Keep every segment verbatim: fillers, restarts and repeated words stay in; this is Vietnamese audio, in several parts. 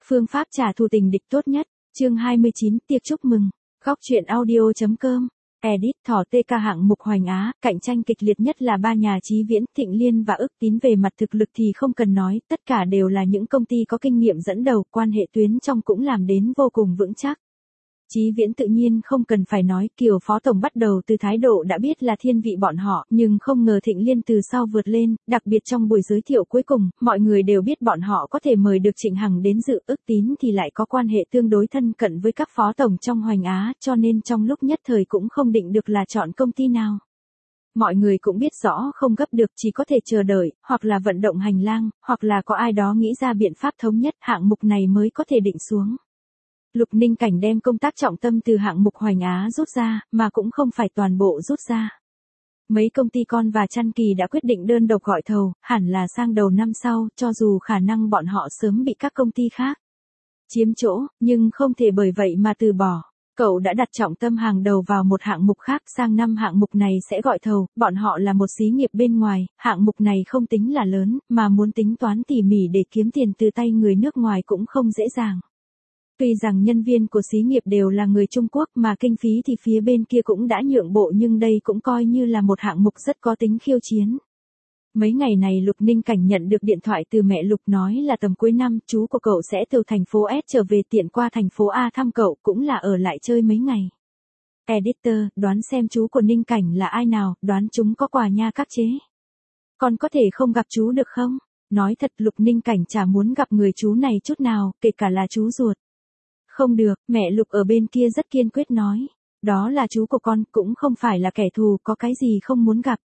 Phương pháp trả thù tình địch tốt nhất. Chương hai mươi chín, tiệc chúc mừng. Góc truyện audio.com. Edit thỏ tê ca hạng mục Hoành Á, cạnh tranh kịch liệt nhất là ba nhà Chí Viễn, Thịnh Liên và Ức Tín. Về mặt thực lực thì không cần nói, tất cả đều là những công ty có kinh nghiệm dẫn đầu, quan hệ tuyến trong cũng làm đến vô cùng vững chắc. Chí Viễn tự nhiên không cần phải nói, Kiều phó tổng bắt đầu từ thái độ đã biết là thiên vị bọn họ, nhưng không ngờ Thịnh Liên từ sau vượt lên, đặc biệt trong buổi giới thiệu cuối cùng, mọi người đều biết bọn họ có thể mời được Trịnh Hằng đến dự. Ức Tín thì lại có quan hệ tương đối thân cận với các phó tổng trong Hoành Á, cho nên trong lúc nhất thời cũng không định được là chọn công ty nào. Mọi người cũng biết rõ không gấp được, chỉ có thể chờ đợi, hoặc là vận động hành lang, hoặc là có ai đó nghĩ ra biện pháp thống nhất, hạng mục này mới có thể định xuống. Lục Ninh Cảnh đem công tác trọng tâm từ hạng mục Hoành Á rút ra, mà cũng không phải toàn bộ rút ra. Mấy công ty con và Chăn Kỳ đã quyết định đơn độc gọi thầu, hẳn là sang đầu năm sau, cho dù khả năng bọn họ sớm bị các công ty khác chiếm chỗ, nhưng không thể bởi vậy mà từ bỏ. Cậu đã đặt trọng tâm hàng đầu vào một hạng mục khác, sang năm hạng mục này sẽ gọi thầu, bọn họ là một xí nghiệp bên ngoài, hạng mục này không tính là lớn, mà muốn tính toán tỉ mỉ để kiếm tiền từ tay người nước ngoài cũng không dễ dàng. Tuy rằng nhân viên của xí nghiệp đều là người Trung Quốc mà kinh phí thì phía bên kia cũng đã nhượng bộ, nhưng đây cũng coi như là một hạng mục rất có tính khiêu chiến. Mấy ngày này Lục Ninh Cảnh nhận được điện thoại từ mẹ Lục nói là tầm cuối năm chú của cậu sẽ từ thành phố S trở về, tiện qua thành phố A thăm cậu, cũng là ở lại chơi mấy ngày. Editor, đoán xem chú của Ninh Cảnh là ai nào, đoán chúng có quà nha các chế. Con có thể không gặp chú được không? Nói thật, Lục Ninh Cảnh chả muốn gặp người chú này chút nào, kể cả là chú ruột. Không được, mẹ Lục ở bên kia rất kiên quyết nói. Đó là chú của con, cũng không phải là kẻ thù, có cái gì không muốn gặp.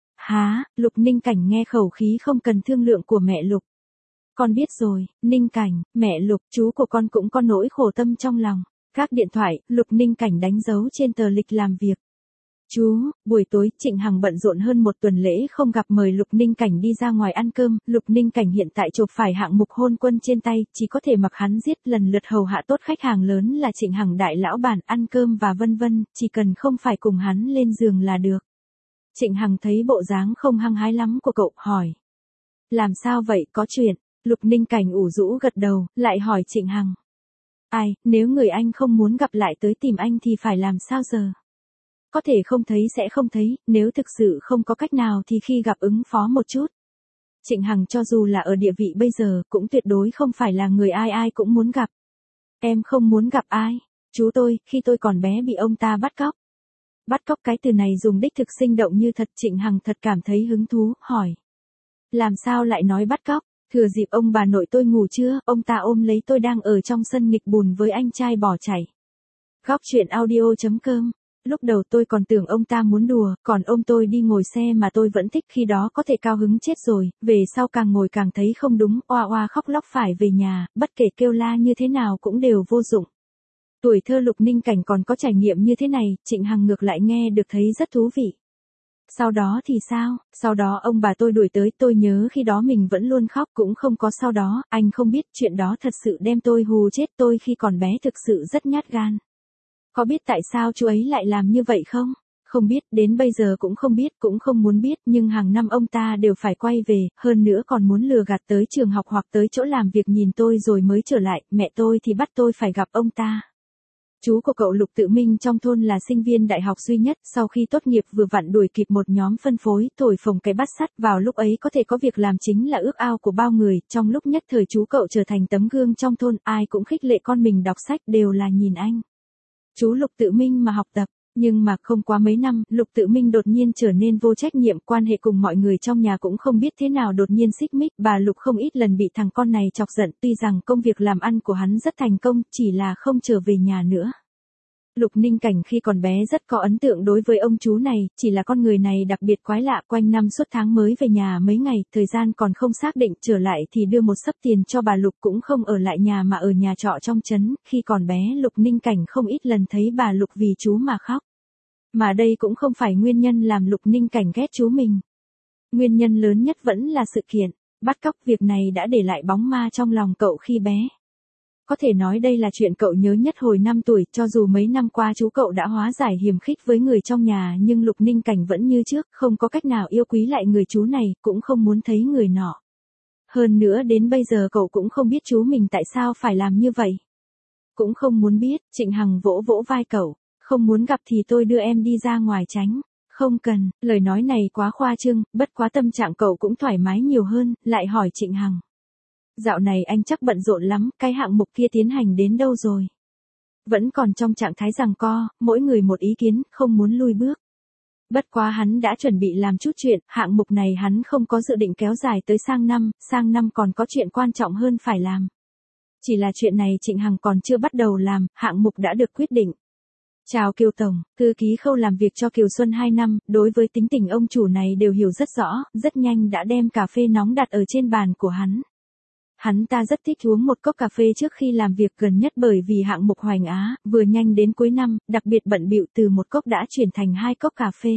Hả, Lục Ninh Cảnh nghe khẩu khí không cần thương lượng của mẹ Lục. Con biết rồi, Ninh Cảnh, mẹ Lục, chú của con cũng có nỗi khổ tâm trong lòng. Các điện thoại, Lục Ninh Cảnh đánh dấu trên tờ lịch làm việc. Chú, buổi tối Trịnh Hằng bận rộn hơn một tuần lễ không gặp, mời Lục Ninh Cảnh đi ra ngoài ăn cơm. Lục Ninh Cảnh hiện tại chộp phải hạng mục hôn quân trên tay, chỉ có thể mặc hắn giết, lần lượt hầu hạ tốt khách hàng lớn là Trịnh Hằng đại lão bản, ăn cơm và vân vân, chỉ cần không phải cùng hắn lên giường là được. Trịnh Hằng thấy bộ dáng không hăng hái lắm của cậu, hỏi. Làm sao vậy, có chuyện? Lục Ninh Cảnh ủ rũ gật đầu, lại hỏi Trịnh Hằng. Ai, nếu người anh không muốn gặp lại tới tìm anh thì phải làm sao giờ? Có thể không thấy sẽ không thấy, nếu thực sự không có cách nào thì khi gặp ứng phó một chút. Trịnh Hằng cho dù là ở địa vị bây giờ, cũng tuyệt đối không phải là người ai ai cũng muốn gặp. Em không muốn gặp ai? Chú tôi, khi tôi còn bé bị ông ta bắt cóc. Bắt cóc, cái từ này dùng đích thực sinh động như thật. Trịnh Hằng thật cảm thấy hứng thú, hỏi. Làm sao lại nói bắt cóc? Thừa dịp ông bà nội tôi ngủ trưa, ông ta ôm lấy tôi đang ở trong sân nghịch bùn với anh trai bỏ chạy. Góc truyện audio.com. Lúc đầu tôi còn tưởng ông ta muốn đùa, còn ôm tôi đi ngồi xe mà tôi vẫn thích, khi đó có thể cao hứng chết rồi, về sau càng ngồi càng thấy không đúng, oa oa khóc lóc phải về nhà, bất kể kêu la như thế nào cũng đều vô dụng. Tuổi thơ Lục Ninh Cảnh còn có trải nghiệm như thế này, Trịnh Hằng ngược lại nghe được thấy rất thú vị. Sau đó thì sao? Sau đó ông bà tôi đuổi tới, tôi nhớ khi đó mình vẫn luôn khóc, cũng không có sau đó, anh không biết, chuyện đó thật sự đem tôi hù chết. Tôi khi còn bé thực sự rất nhát gan. Có biết tại sao chú ấy lại làm như vậy không? Không biết, đến bây giờ cũng không biết, cũng không muốn biết, nhưng hàng năm ông ta đều phải quay về, hơn nữa còn muốn lừa gạt tới trường học hoặc tới chỗ làm việc nhìn tôi rồi mới trở lại, mẹ tôi thì bắt tôi phải gặp ông ta. Chú của cậu Lục Tự Minh trong thôn là sinh viên đại học duy nhất, sau khi tốt nghiệp vừa vặn đuổi kịp một nhóm phân phối, thổi phồng cái bát sắt, vào lúc ấy có thể có việc làm chính là ước ao của bao người, trong lúc nhất thời chú cậu trở thành tấm gương trong thôn, ai cũng khích lệ con mình đọc sách, đều là nhìn anh chú Lục Tự Minh mà học tập. Nhưng mà không quá mấy năm, Lục Tự Minh đột nhiên trở nên vô trách nhiệm, quan hệ cùng mọi người trong nhà cũng không biết thế nào đột nhiên xích mích, bà Lục không ít lần bị thằng con này chọc giận, tuy rằng công việc làm ăn của hắn rất thành công, chỉ là không trở về nhà nữa. Lục Ninh Cảnh khi còn bé rất có ấn tượng đối với ông chú này, chỉ là con người này đặc biệt quái lạ, quanh năm suốt tháng mới về nhà mấy ngày, thời gian còn không xác định, trở lại thì đưa một xấp tiền cho bà Lục, cũng không ở lại nhà mà ở nhà trọ trong trấn. Khi còn bé Lục Ninh Cảnh không ít lần thấy bà Lục vì chú mà khóc. Mà đây cũng không phải nguyên nhân làm Lục Ninh Cảnh ghét chú mình. Nguyên nhân lớn nhất vẫn là sự kiện bắt cóc, việc này đã để lại bóng ma trong lòng cậu khi bé. Có thể nói đây là chuyện cậu nhớ nhất hồi năm tuổi, cho dù mấy năm qua chú cậu đã hóa giải hiềm khích với người trong nhà, nhưng Lục Ninh Cảnh vẫn như trước, không có cách nào yêu quý lại người chú này, cũng không muốn thấy người nọ. Hơn nữa đến bây giờ cậu cũng không biết chú mình tại sao phải làm như vậy. Cũng không muốn biết, Trịnh Hằng vỗ vỗ vai cậu, không muốn gặp thì tôi đưa em đi ra ngoài tránh. Không cần, lời nói này quá khoa trương, bất quá tâm trạng cậu cũng thoải mái nhiều hơn, lại hỏi Trịnh Hằng. Dạo này anh chắc bận rộn lắm, cái hạng mục kia tiến hành đến đâu rồi? Vẫn còn trong trạng thái giằng co, mỗi người một ý kiến, không muốn lui bước. Bất quá hắn đã chuẩn bị làm chút chuyện, hạng mục này hắn không có dự định kéo dài tới sang năm, sang năm còn có chuyện quan trọng hơn phải làm. Chỉ là chuyện này Trịnh Hằng còn chưa bắt đầu làm, hạng mục đã được quyết định. Chào Kiều Tổng, thư ký Khâu làm việc cho Kiều Xuân hai năm, đối với tính tình ông chủ này đều hiểu rất rõ, rất nhanh đã đem cà phê nóng đặt ở trên bàn của hắn. Hắn ta rất thích uống một cốc cà phê trước khi làm việc gần nhất bởi vì hạng mục Hoành Á, vừa nhanh đến cuối năm, đặc biệt bận bịu từ một cốc đã chuyển thành hai cốc cà phê.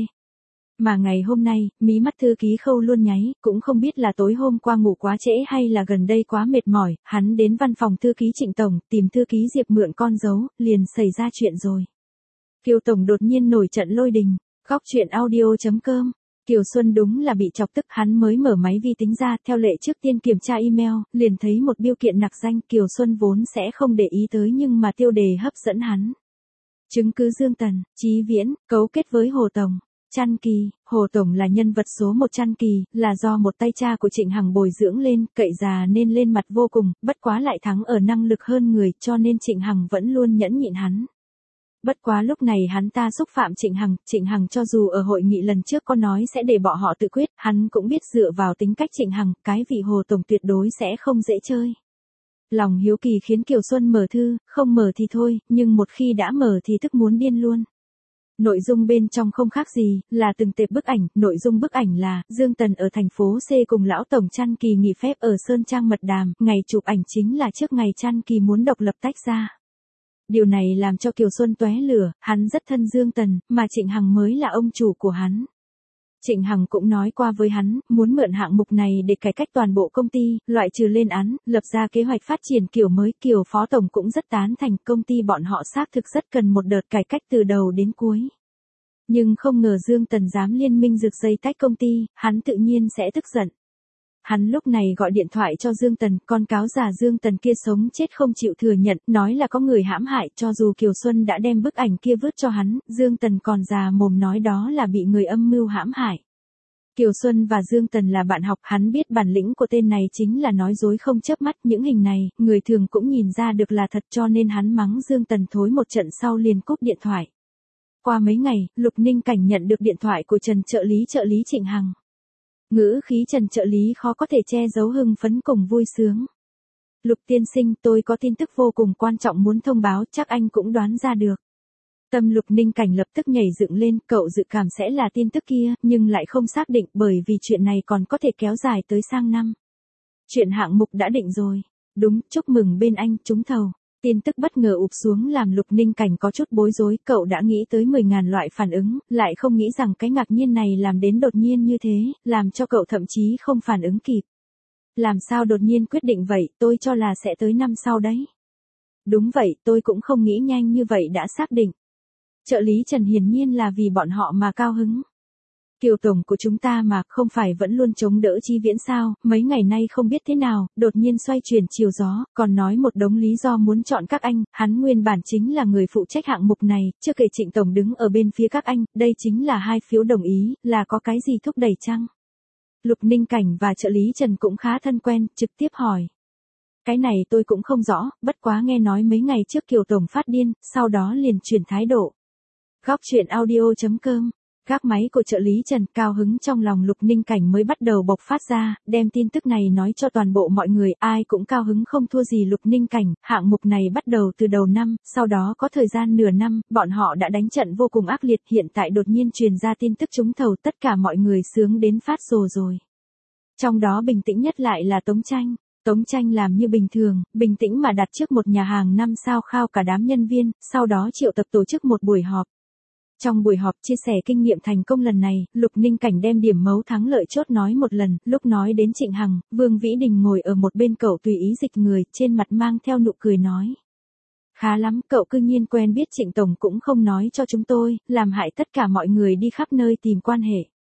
Mà ngày hôm nay, mí mắt thư ký Khâu luôn nháy, cũng không biết là tối hôm qua ngủ quá trễ hay là gần đây quá mệt mỏi, hắn đến văn phòng thư ký Trịnh Tổng, tìm thư ký Diệp mượn con dấu, liền xảy ra chuyện rồi. Kiều Tổng đột nhiên nổi trận lôi đình, góc chuyện audio chấm com. Kiều Xuân đúng là bị chọc tức, hắn mới mở máy vi tính ra, theo lệ trước tiên kiểm tra email, liền thấy một biêu kiện nặc danh Kiều Xuân vốn sẽ không để ý tới nhưng mà tiêu đề hấp dẫn hắn. Chứng cứ Dương Tần, Chí Viễn, cấu kết với Hồ Tổng. Trăn Kỳ, Hồ Tổng là nhân vật số một Trăn Kỳ, là do một tay cha của Trịnh Hằng bồi dưỡng lên, cậy già nên lên mặt vô cùng, bất quá lại thắng ở năng lực hơn người cho nên Trịnh Hằng vẫn luôn nhẫn nhịn hắn. Bất quá lúc này hắn ta xúc phạm Trịnh Hằng, Trịnh Hằng cho dù ở hội nghị lần trước có nói sẽ để bọn họ tự quyết, hắn cũng biết dựa vào tính cách Trịnh Hằng, cái vị Hồ Tổng tuyệt đối sẽ không dễ chơi. Lòng hiếu kỳ khiến Kiều Xuân mở thư, không mở thì thôi, nhưng một khi đã mở thì tức muốn điên luôn. Nội dung bên trong không khác gì, là từng tệp bức ảnh, nội dung bức ảnh là, Dương Tần ở thành phố C cùng lão Tổng Trăn Kỳ nghỉ phép ở Sơn Trang Mật Đàm, ngày chụp ảnh chính là trước ngày Trăn Kỳ muốn độc lập tách ra. Điều này làm cho Kiều Xuân tóe lửa, hắn rất thân Dương Tần, mà Trịnh Hằng mới là ông chủ của hắn. Trịnh Hằng cũng nói qua với hắn, muốn mượn hạng mục này để cải cách toàn bộ công ty, loại trừ lên án, lập ra kế hoạch phát triển kiểu mới. Kiều Phó Tổng cũng rất tán thành, công ty bọn họ xác thực rất cần một đợt cải cách từ đầu đến cuối. Nhưng không ngờ Dương Tần dám liên minh rực dây tách công ty, hắn tự nhiên sẽ tức giận. Hắn lúc này gọi điện thoại cho Dương Tần, con cáo già Dương Tần kia sống chết không chịu thừa nhận, nói là có người hãm hại, cho dù Kiều Xuân đã đem bức ảnh kia vứt cho hắn, Dương Tần còn già mồm nói đó là bị người âm mưu hãm hại. Kiều Xuân và Dương Tần là bạn học, hắn biết bản lĩnh của tên này chính là nói dối không chớp mắt, những hình này, người thường cũng nhìn ra được là thật cho nên hắn mắng Dương Tần thối một trận sau liền cúp điện thoại. Qua mấy ngày, Lục Ninh Cảnh nhận được điện thoại của Trần trợ lý trợ lý Trịnh Hằng. Ngữ khí Trần trợ lý khó có thể che giấu hưng phấn cùng vui sướng. Lục tiên sinh, tôi có tin tức vô cùng quan trọng muốn thông báo, chắc anh cũng đoán ra được. Tâm Lục Ninh Cảnh lập tức nhảy dựng lên, cậu dự cảm sẽ là tin tức kia, nhưng lại không xác định bởi vì chuyện này còn có thể kéo dài tới sang năm. Chuyện hạng mục đã định rồi. Đúng, chúc mừng bên anh trúng thầu. Tin tức bất ngờ ụp xuống làm Lục Ninh Cảnh có chút bối rối, cậu đã nghĩ tới mười ngàn loại phản ứng, lại không nghĩ rằng cái ngạc nhiên này làm đến đột nhiên như thế, làm cho cậu thậm chí không phản ứng kịp. Làm sao đột nhiên quyết định vậy, tôi cho là sẽ tới năm sau đấy. Đúng vậy, tôi cũng không nghĩ nhanh như vậy đã xác định. Trợ lý Trần hiển nhiên là vì bọn họ mà cao hứng. Kiều Tổng của chúng ta mà không phải vẫn luôn chống đỡ Chí Viễn sao, mấy ngày nay không biết thế nào, đột nhiên xoay chuyển chiều gió, còn nói một đống lý do muốn chọn các anh, hắn nguyên bản chính là người phụ trách hạng mục này, chưa kể Trịnh Tổng đứng ở bên phía các anh, đây chính là hai phiếu đồng ý, là có cái gì thúc đẩy chăng? Lục Ninh Cảnh và trợ lý Trần cũng khá thân quen, trực tiếp hỏi. Cái này tôi cũng không rõ, bất quá nghe nói mấy ngày trước Kiều Tổng phát điên, sau đó liền chuyển thái độ. Góc chuyện audio chấm com. Gác máy của trợ lý Trần, cao hứng trong lòng Lục Ninh Cảnh mới bắt đầu bộc phát ra, đem tin tức này nói cho toàn bộ mọi người, ai cũng cao hứng không thua gì Lục Ninh Cảnh, hạng mục này bắt đầu từ đầu năm, sau đó có thời gian nửa năm, bọn họ đã đánh trận vô cùng ác liệt, hiện tại đột nhiên truyền ra tin tức trúng thầu, tất cả mọi người sướng đến phát rồ rồi. Trong đó bình tĩnh nhất lại là Tống Tranh. Tống Tranh làm như bình thường, bình tĩnh mà đặt trước một nhà hàng năm sao khao cả đám nhân viên, sau đó triệu tập tổ chức một buổi họp. Trong buổi họp chia sẻ kinh nghiệm thành công lần này, Lục Ninh Cảnh đem điểm mấu thắng lợi chốt nói một lần, lúc nói đến Trịnh Hằng, Vương Vĩ Đình ngồi ở một bên cậu tùy ý dịch người, trên mặt mang theo nụ cười nói. Khá lắm, cậu cư nhiên quen biết Trịnh Tổng cũng không nói cho chúng tôi, làm hại tất cả mọi người đi khắp nơi tìm quan hệ.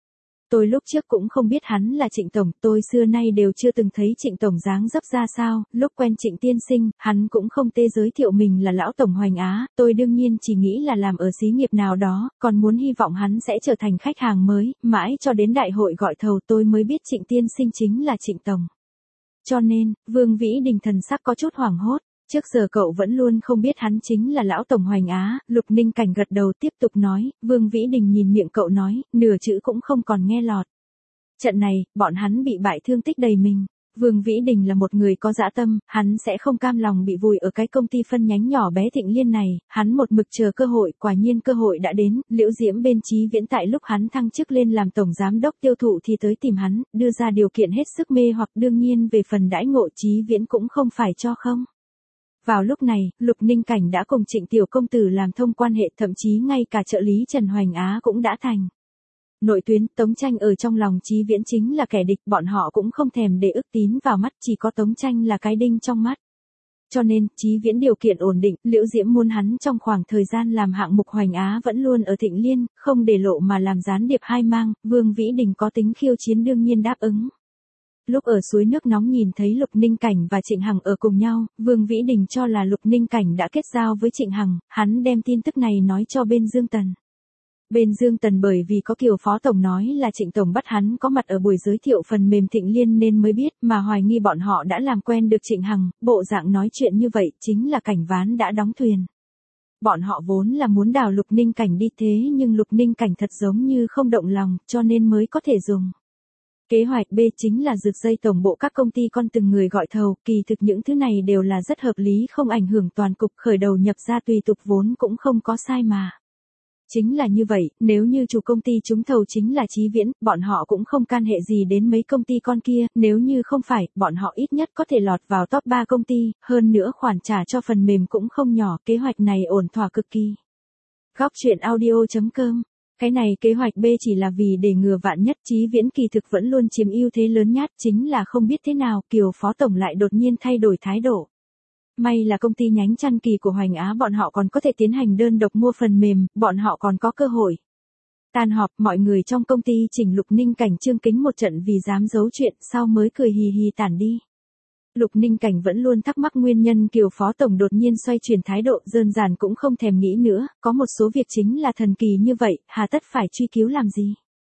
Tôi lúc trước cũng không biết hắn là Trịnh Tổng, tôi xưa nay đều chưa từng thấy Trịnh Tổng dáng dấp ra sao, lúc quen Trịnh tiên sinh, hắn cũng không tê giới thiệu mình là lão Tổng Hoành Á, tôi đương nhiên chỉ nghĩ là làm ở xí nghiệp nào đó, còn muốn hy vọng hắn sẽ trở thành khách hàng mới, mãi cho đến đại hội gọi thầu tôi mới biết Trịnh tiên sinh chính là Trịnh Tổng. Cho nên, Vương Vĩ Đình thần sắc có chút hoảng hốt. Trước giờ cậu vẫn luôn không biết hắn chính là lão Tổng Hoành Á, Lục Ninh Cảnh gật đầu tiếp tục nói, Vương Vĩ Đình nhìn miệng cậu nói, nửa chữ cũng không còn nghe lọt. Trận này, bọn hắn bị bại thương tích đầy mình. Vương Vĩ Đình là một người có dã tâm, hắn sẽ không cam lòng bị vùi ở cái công ty phân nhánh nhỏ bé Thịnh Liên này, hắn một mực chờ cơ hội, quả nhiên cơ hội đã đến, Liễu Diễm bên Chí Viễn tại lúc hắn thăng chức lên làm tổng giám đốc tiêu thụ thì tới tìm hắn, đưa ra điều kiện hết sức mê hoặc đương nhiên về phần đãi ngộ Chí Viễn cũng không phải cho không. Vào lúc này, Lục Ninh Cảnh đã cùng Trịnh Tiểu Công Tử làm thông quan hệ, thậm chí ngay cả trợ lý Trần Hoành Á cũng đã thành. Nội tuyến, Tống Tranh ở trong lòng Chí Viễn chính là kẻ địch, bọn họ cũng không thèm để ức tín vào mắt, chỉ có Tống Tranh là cái đinh trong mắt. Cho nên, Chí Viễn điều kiện ổn định, Liễu Diễm muốn hắn trong khoảng thời gian làm hạng mục Hoành Á vẫn luôn ở Thịnh Liên, không để lộ mà làm gián điệp hai mang, Vương Vĩ Đình có tính khiêu chiến đương nhiên đáp ứng. Lúc ở suối nước nóng nhìn thấy Lục Ninh Cảnh và Trịnh Hằng ở cùng nhau, Vương Vĩ Đình cho là Lục Ninh Cảnh đã kết giao với Trịnh Hằng, hắn đem tin tức này nói cho bên Dương Tần. Bên Dương Tần bởi vì có Kiều Phó Tổng nói là Trịnh Tổng bắt hắn có mặt ở buổi giới thiệu phần mềm Thịnh Liên nên mới biết mà hoài nghi bọn họ đã làm quen được Trịnh Hằng, bộ dạng nói chuyện như vậy chính là cảnh ván đã đóng thuyền. Bọn họ vốn là muốn đào Lục Ninh Cảnh đi thế nhưng Lục Ninh Cảnh thật giống như không động lòng cho nên mới có thể dùng. Kế hoạch B chính là rực dây tổng bộ các công ty con từng người gọi thầu, kỳ thực những thứ này đều là rất hợp lý không ảnh hưởng toàn cục khởi đầu nhập ra tùy tục vốn cũng không có sai mà. Chính là như vậy, nếu như chủ công ty trúng thầu chính là Chí Viễn, bọn họ cũng không can hệ gì đến mấy công ty con kia, nếu như không phải, bọn họ ít nhất có thể lọt vào top ba công ty, hơn nữa khoản trả cho phần mềm cũng không nhỏ, kế hoạch này ổn thỏa cực kỳ. Góc truyện audio chấm com. Cái này kế hoạch B chỉ là vì để ngừa vạn nhất, Chí Viễn kỳ thực vẫn luôn chiếm ưu thế lớn nhất, chính là không biết thế nào Kiều Phó Tổng lại đột nhiên thay đổi thái độ. May là công ty nhánh chăn kỳ của Hoành Á bọn họ còn có thể tiến hành đơn độc mua phần mềm, bọn họ còn có cơ hội. Tan họp, mọi người trong công ty chỉnh Lục Ninh Cảnh Trương Kính một trận vì dám giấu chuyện, sau mới cười hì hì tản đi. Lục Ninh Cảnh vẫn luôn thắc mắc nguyên nhân Kiều Phó Tổng đột nhiên xoay chuyển thái độ, đơn giản cũng không thèm nghĩ nữa, có một số việc chính là thần kỳ như vậy, hà tất phải truy cứu làm gì.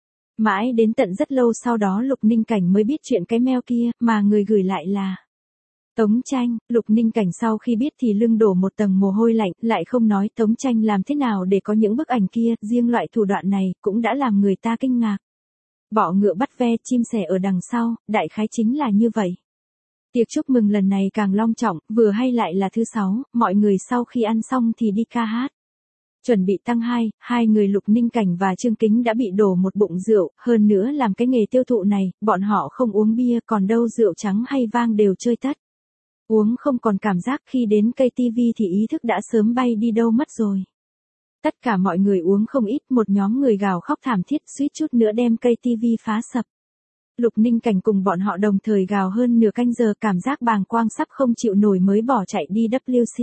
Mãi đến tận rất lâu sau đó Lục Ninh Cảnh mới biết chuyện cái mail kia, mà người gửi lại là Tống Tranh. Lục Ninh Cảnh sau khi biết thì lưng đổ một tầng mồ hôi lạnh, lại không nói Tống Tranh làm thế nào để có những bức ảnh kia, riêng loại thủ đoạn này cũng đã làm người ta kinh ngạc. Bọ ngựa bắt ve, chim sẻ ở đằng sau, đại khái chính là như vậy. Tiệc chúc mừng lần này càng long trọng, vừa hay lại là thứ sáu, mọi người sau khi ăn xong thì đi ca hát. Chuẩn bị tăng hai, hai người Lục Ninh Cảnh và Trương Kính đã bị đổ một bụng rượu, hơn nữa làm cái nghề tiêu thụ này, bọn họ không uống bia còn đâu rượu trắng hay vang đều chơi tất. Uống không còn cảm giác khi đến cây tivi thì ý thức đã sớm bay đi đâu mất rồi. Tất cả mọi người uống không ít, một nhóm người gào khóc thảm thiết suýt chút nữa đem cây tivi phá sập. Lục Ninh Cảnh cùng bọn họ đồng thời gào hơn nửa canh giờ, cảm giác bàng quang sắp không chịu nổi mới bỏ chạy đi vê kép xê.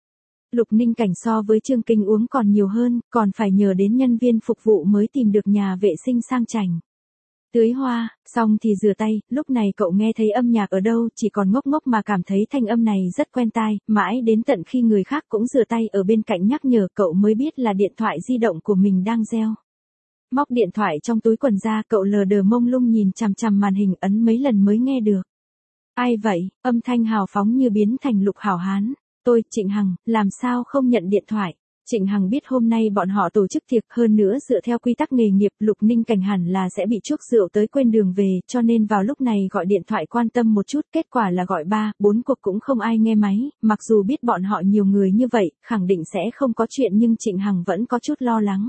Lục Ninh Cảnh so với Trương Kính uống còn nhiều hơn, còn phải nhờ đến nhân viên phục vụ mới tìm được nhà vệ sinh sang chảnh. Tưới hoa, xong thì rửa tay, lúc này cậu nghe thấy âm nhạc ở đâu, chỉ còn ngốc ngốc mà cảm thấy thanh âm này rất quen tai, mãi đến tận khi người khác cũng rửa tay ở bên cạnh nhắc nhở cậu mới biết là điện thoại di động của mình đang reo. Móc điện thoại trong túi quần ra, cậu lờ đờ mông lung nhìn chằm chằm màn hình, ấn mấy lần mới nghe được. Ai vậy? Âm thanh hào phóng như biến thành Lục Hảo Hán. Tôi, Trịnh Hằng, làm sao không nhận điện thoại? Trịnh Hằng biết hôm nay bọn họ tổ chức tiệc, hơn nữa dựa theo quy tắc nghề nghiệp Lục Ninh Cảnh hẳn là sẽ bị chuốc rượu tới quên đường về, cho nên vào lúc này gọi điện thoại quan tâm một chút, kết quả là gọi ba, bốn cuộc cũng không ai nghe máy, mặc dù biết bọn họ nhiều người như vậy, khẳng định sẽ không có chuyện nhưng Trịnh Hằng vẫn có chút lo lắng.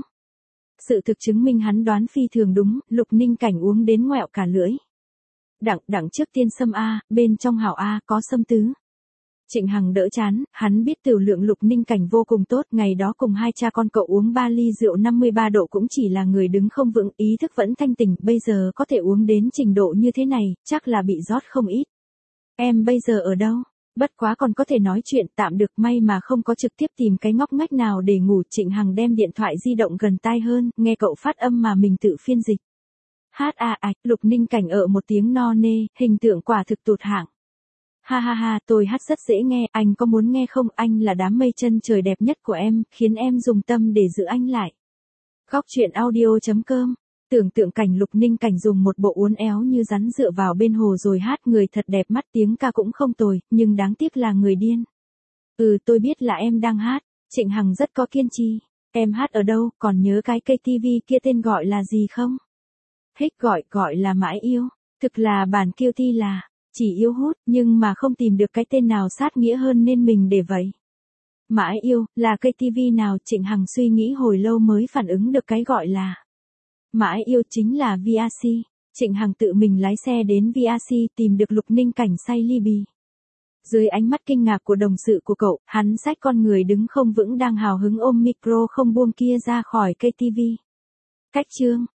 Sự thực chứng minh hắn đoán phi thường đúng, Lục Ninh Cảnh uống đến ngoẹo cả lưỡi. Đặng, đặng trước tiên sâm A, bên trong hảo A có sâm tứ. Trịnh Hằng đỡ chán, hắn biết tiểu lượng Lục Ninh Cảnh vô cùng tốt, ngày đó cùng hai cha con cậu uống ba ly rượu năm mươi ba độ cũng chỉ là người đứng không vững, ý thức vẫn thanh tỉnh, bây giờ có thể uống đến trình độ như thế này, chắc là bị rót không ít. Em bây giờ ở đâu? Bất quá còn có thể nói chuyện, tạm được, may mà không có trực tiếp tìm cái ngóc ngách nào để ngủ. Trịnh Hằng đem điện thoại di động gần tai hơn, nghe cậu phát âm mà mình tự phiên dịch. Hát à ạch, Lục Ninh Cảnh ở một tiếng no nê, hình tượng quả thực tụt hạng. Ha ha ha, tôi hát rất dễ nghe, anh có muốn nghe không? Anh là đám mây chân trời đẹp nhất của em, khiến em dùng tâm để giữ anh lại. Góc truyện audio.com. Tưởng tượng cảnh Lục Ninh Cảnh dùng một bộ uốn éo như rắn dựa vào bên hồ rồi hát người thật đẹp mắt, tiếng ca cũng không tồi, nhưng đáng tiếc là người điên. Ừ, tôi biết là em đang hát. Trịnh Hằng rất có kiên trì. Em hát ở đâu, còn nhớ cái cây ti vi kia tên gọi là gì không? Hích gọi, gọi là Mãi Yêu. Thực là bản kiêu ti là chỉ yêu hút, nhưng mà không tìm được cái tên nào sát nghĩa hơn nên mình để vậy. Mãi Yêu, là cây ti vi nào? Trịnh Hằng suy nghĩ hồi lâu mới phản ứng được cái gọi là Mãi Yêu chính là vê rờ xê. Trịnh Hằng tự mình lái xe đến vê rờ xê tìm được Lục Ninh Cảnh say ly bì. Dưới ánh mắt kinh ngạc của đồng sự của cậu, hắn xách con người đứng không vững đang hào hứng ôm micro không buông kia ra khỏi cây ti vi. Cách chương